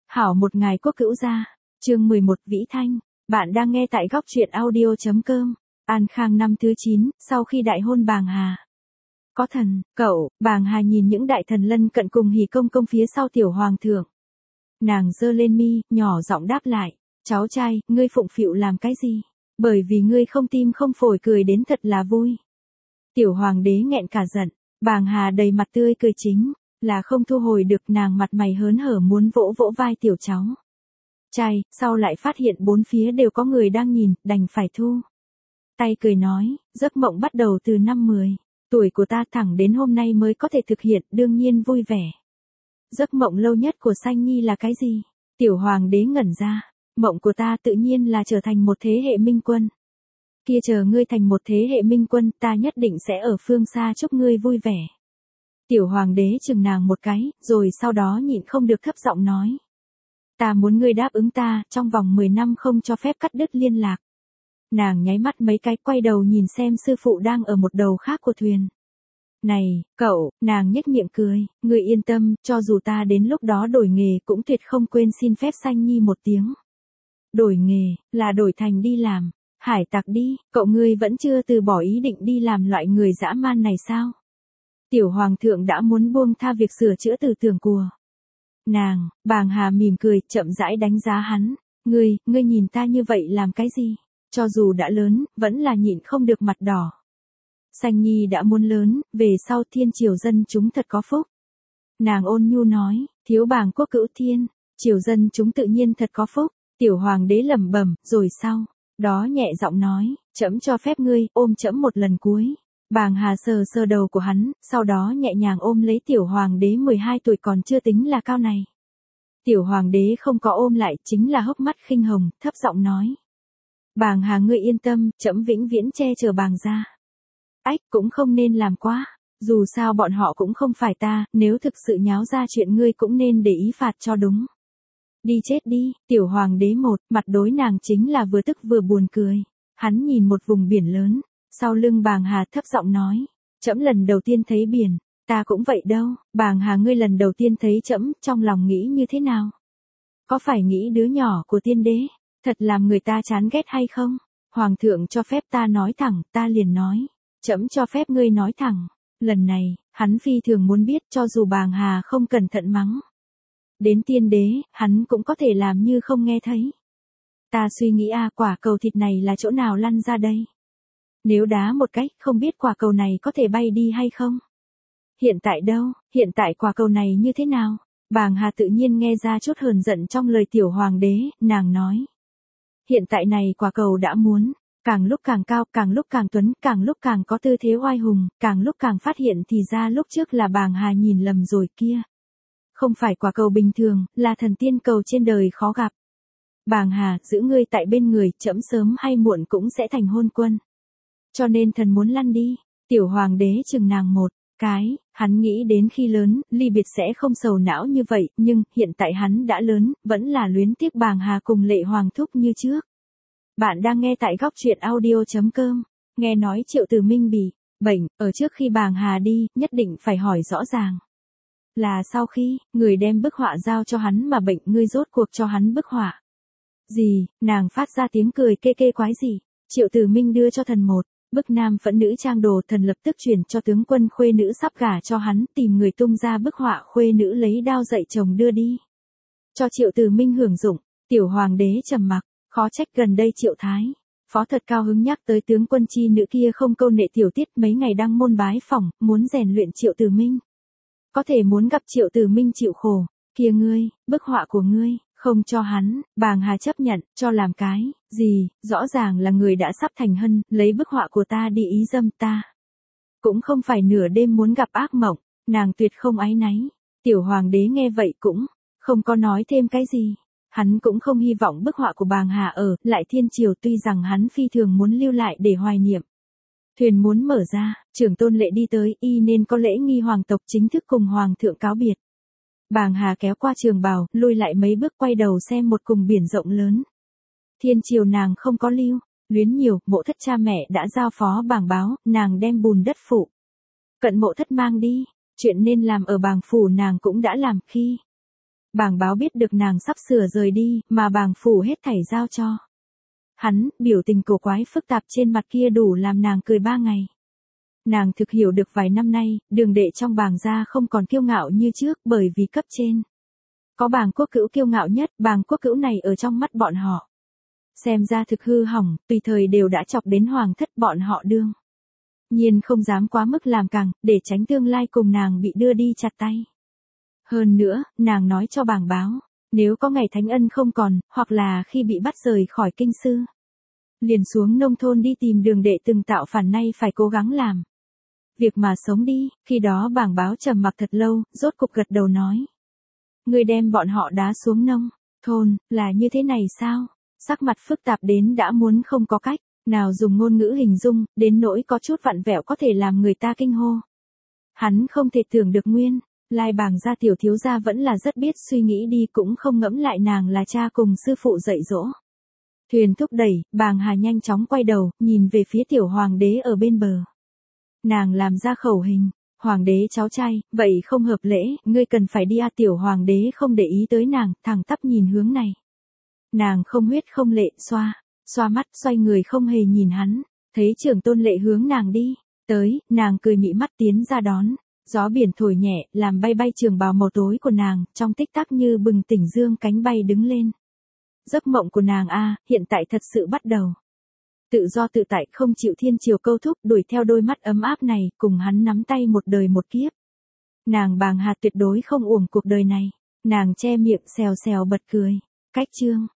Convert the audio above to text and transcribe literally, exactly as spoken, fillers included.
Hảo một ngày quốc cữu gia, chương mười một Vĩ Thanh, bạn đang nghe tại góc truyện audio.com, An Khang năm thứ chín, sau khi đại hôn Bàng Hà. Có thần, cậu, Bàng Hà nhìn những đại thần lân cận cùng hỉ công công phía sau tiểu hoàng thượng. Nàng giơ lên mi, nhỏ giọng đáp lại, cháu trai, ngươi phụng phịu làm cái gì? Bởi vì ngươi không tim không phổi cười đến thật là vui. Tiểu hoàng đế nghẹn cả giận, Bàng Hà đầy mặt tươi cười chính, là không thu hồi được, nàng mặt mày hớn hở muốn vỗ vỗ vai tiểu cháu trai, sau lại phát hiện bốn phía đều có người đang nhìn, đành phải thu tay cười nói, giấc mộng bắt đầu từ năm mười tuổi của ta thẳng đến hôm nay mới có thể thực hiện, đương nhiên vui vẻ. Giấc mộng lâu nhất của Sanh Nhi là cái gì? Tiểu hoàng đế ngẩn ra, mộng của ta tự nhiên là trở thành một thế hệ minh quân. Kia chờ ngươi thành một thế hệ minh quân, ta nhất định sẽ ở phương xa chúc ngươi vui vẻ. Tiểu hoàng đế chừng nàng một cái, rồi sau đó nhịn không được thấp giọng nói. Ta muốn ngươi đáp ứng ta, trong vòng mười năm không cho phép cắt đứt liên lạc. Nàng nháy mắt mấy cái, quay đầu nhìn xem sư phụ đang ở một đầu khác của thuyền. Này, cậu, nàng nhếch miệng cười, ngươi yên tâm, cho dù ta đến lúc đó đổi nghề cũng tuyệt không quên xin phép Sanh Nhi một tiếng. Đổi nghề, là đổi thành đi làm hải tặc đi, cậu ngươi vẫn chưa từ bỏ ý định đi làm loại người dã man này sao? Tiểu hoàng thượng đã muốn buông tha việc sửa chữa tư tưởng của nàng. Bàng Hà mỉm cười, chậm rãi đánh giá hắn, ngươi, ngươi nhìn ta như vậy làm cái gì? Cho dù đã lớn, vẫn là nhịn không được mặt đỏ. Sanh Nhi đã muốn lớn, về sau thiên triều dân chúng thật có phúc. Nàng ôn nhu nói, thiếu bàng quốc cữu thiên, triều dân chúng tự nhiên thật có phúc. Tiểu hoàng đế lẩm bẩm, rồi sau đó nhẹ giọng nói, trẫm cho phép ngươi ôm trẫm một lần cuối. Bàng Hà sờ sờ đầu của hắn, sau đó nhẹ nhàng ôm lấy tiểu hoàng đế mười hai tuổi còn chưa tính là cao này. Tiểu hoàng đế không có ôm lại, chính là hốc mắt khinh hồng, thấp giọng nói. Bàng Hà ngươi yên tâm, trẫm vĩnh viễn che chở Bàng gia. Ách, cũng không nên làm quá, dù sao bọn họ cũng không phải ta, nếu thực sự nháo ra chuyện ngươi cũng nên để ý phạt cho đúng. Đi chết đi, tiểu hoàng đế một, mặt đối nàng chính là vừa tức vừa buồn cười. Hắn nhìn một vùng biển lớn. Sau lưng Bàng Hà thấp giọng nói, trẫm lần đầu tiên thấy biển, ta cũng vậy đâu. Bàng Hà ngươi lần đầu tiên thấy trẫm, trong lòng nghĩ như thế nào? Có phải nghĩ đứa nhỏ của tiên đế, thật làm người ta chán ghét hay không? Hoàng thượng cho phép ta nói thẳng, ta liền nói, trẫm cho phép ngươi nói thẳng. Lần này, hắn phi thường muốn biết, cho dù Bàng Hà không cẩn thận mắng đến tiên đế, hắn cũng có thể làm như không nghe thấy. Ta suy nghĩ a, quả cầu thịt này là chỗ nào lăn ra đây? Nếu đá một cách, không biết quả cầu này có thể bay đi hay không? Hiện tại đâu, hiện tại quả cầu này như thế nào? Bàng Hà tự nhiên nghe ra chút hờn giận trong lời tiểu hoàng đế, nàng nói. Hiện tại này quả cầu đã muốn, càng lúc càng cao, càng lúc càng tuấn, càng lúc càng có tư thế oai hùng, càng lúc càng phát hiện thì ra lúc trước là Bàng Hà nhìn lầm rồi kia. Không phải quả cầu bình thường, là thần tiên cầu trên đời khó gặp. Bàng Hà, giữ ngươi tại bên người, trẫm sớm hay muộn cũng sẽ thành hôn quân. Cho nên thần muốn lăn đi. Tiểu hoàng đế chừng nàng một cái, hắn nghĩ đến khi lớn, ly biệt sẽ không sầu não như vậy, nhưng hiện tại hắn đã lớn, vẫn là luyến tiếc Bàng Hà cùng Lệ Hoàng thúc như trước. Bạn đang nghe tại góc truyện audio.com, nghe nói Triệu Tử Minh bị bệnh, ở trước khi Bàng Hà đi, nhất định phải hỏi rõ ràng. Là sau khi, người đem bức họa giao cho hắn mà bệnh, ngươi rốt cuộc cho hắn bức họa. Gì, nàng phát ra tiếng cười kê kê quái gì, Triệu Tử Minh đưa cho thần một bức nam phẫn nữ trang đồ, thần lập tức chuyển cho tướng quân khuê nữ sắp gả cho hắn, tìm người tung ra bức họa, khuê nữ lấy đao dạy chồng đưa đi. Cho Triệu Tử Minh hưởng dụng. Tiểu hoàng đế trầm mặc, khó trách gần đây Triệu Thái Phó thật cao hứng nhắc tới tướng quân chi nữ kia không câu nệ tiểu tiết, mấy ngày đăng môn bái phỏng, muốn rèn luyện Triệu Tử Minh. Có thể muốn gặp Triệu Tử Minh chịu khổ, kia ngươi, bức họa của ngươi, không cho hắn. Bàng Hà chấp nhận, cho làm cái gì, rõ ràng là người đã sắp thành hân, lấy bức họa của ta đi ý dâm ta. Cũng không phải nửa đêm muốn gặp ác mộng, nàng tuyệt không áy náy. Tiểu hoàng đế nghe vậy cũng không có nói thêm cái gì. Hắn cũng không hy vọng bức họa của Bàng Hà ở lại thiên triều, tuy rằng hắn phi thường muốn lưu lại để hoài niệm. Thuyền muốn mở ra, trưởng tôn lệ đi tới, y nên có lễ nghi hoàng tộc chính thức cùng hoàng thượng cáo biệt. Bàng Hà kéo qua trường bào, lùi lại mấy bước, quay đầu xem một cùng biển rộng lớn. Thiên triều nàng không có lưu luyến nhiều, mộ thất cha mẹ đã giao phó bảng báo, nàng đem bùn đất phụ cận mộ thất mang đi, chuyện nên làm ở bàng phủ nàng cũng đã làm. Khi Bàng Báo biết được nàng sắp sửa rời đi, mà bàng phủ hết thảy giao cho hắn, biểu tình cổ quái phức tạp trên mặt kia đủ làm nàng cười ba ngày. Nàng thực hiểu được vài năm nay, Đường đệ trong bàng gia không còn kiêu ngạo như trước bởi vì cấp trên. Có bàng quốc cữu kiêu ngạo nhất, bàng quốc cữu này ở trong mắt bọn họ. Xem ra thực hư hỏng, tùy thời đều đã chọc đến hoàng thất bọn họ đương. Nhiên không dám quá mức làm càng, để tránh tương lai cùng nàng bị đưa đi chặt tay. Hơn nữa, nàng nói cho bàng Báo, nếu có ngày Thánh Ân không còn, hoặc là khi bị bắt rời khỏi kinh sư, liền xuống nông thôn đi tìm Đường đệ từng tạo phản nay phải cố gắng làm việc mà sống đi. Khi đó bàng Báo trầm mặc thật lâu, rốt cục gật đầu nói. Người đem bọn họ đá xuống nông thôn, là như thế này sao? Sắc mặt phức tạp đến đã muốn không có cách, nào dùng ngôn ngữ hình dung, đến nỗi có chút vặn vẹo có thể làm người ta kinh hô. Hắn không thể tưởng được nguyên lai bàng gia tiểu thiếu gia vẫn là rất biết suy nghĩ đi, cũng không ngẫm lại nàng là cha cùng sư phụ dạy dỗ. Thuyền thúc đẩy, bàng Hà nhanh chóng quay đầu, nhìn về phía tiểu hoàng đế ở bên bờ. Nàng làm ra khẩu hình, hoàng đế cháu trai, vậy không hợp lễ, ngươi cần phải đi à. Tiểu hoàng đế không để ý tới nàng, thẳng tắp nhìn hướng này. Nàng không huyết không lệ, xoa, xoa mắt, xoay người không hề nhìn hắn, thấy trưởng tôn lệ hướng nàng đi, tới, nàng cười mị mắt tiến ra đón. Gió biển thổi nhẹ, làm bay bay trường bào màu tối của nàng, trong tích tắc như bừng tỉnh dương cánh bay đứng lên. Giấc mộng của nàng a, hiện tại thật sự bắt đầu. Tự do tự tại, không chịu thiên triều câu thúc, đuổi theo đôi mắt ấm áp này, cùng hắn nắm tay một đời một kiếp. Nàng bàng Hà tuyệt đối không uổng cuộc đời này. Nàng che miệng xèo xèo bật cười. Cách chương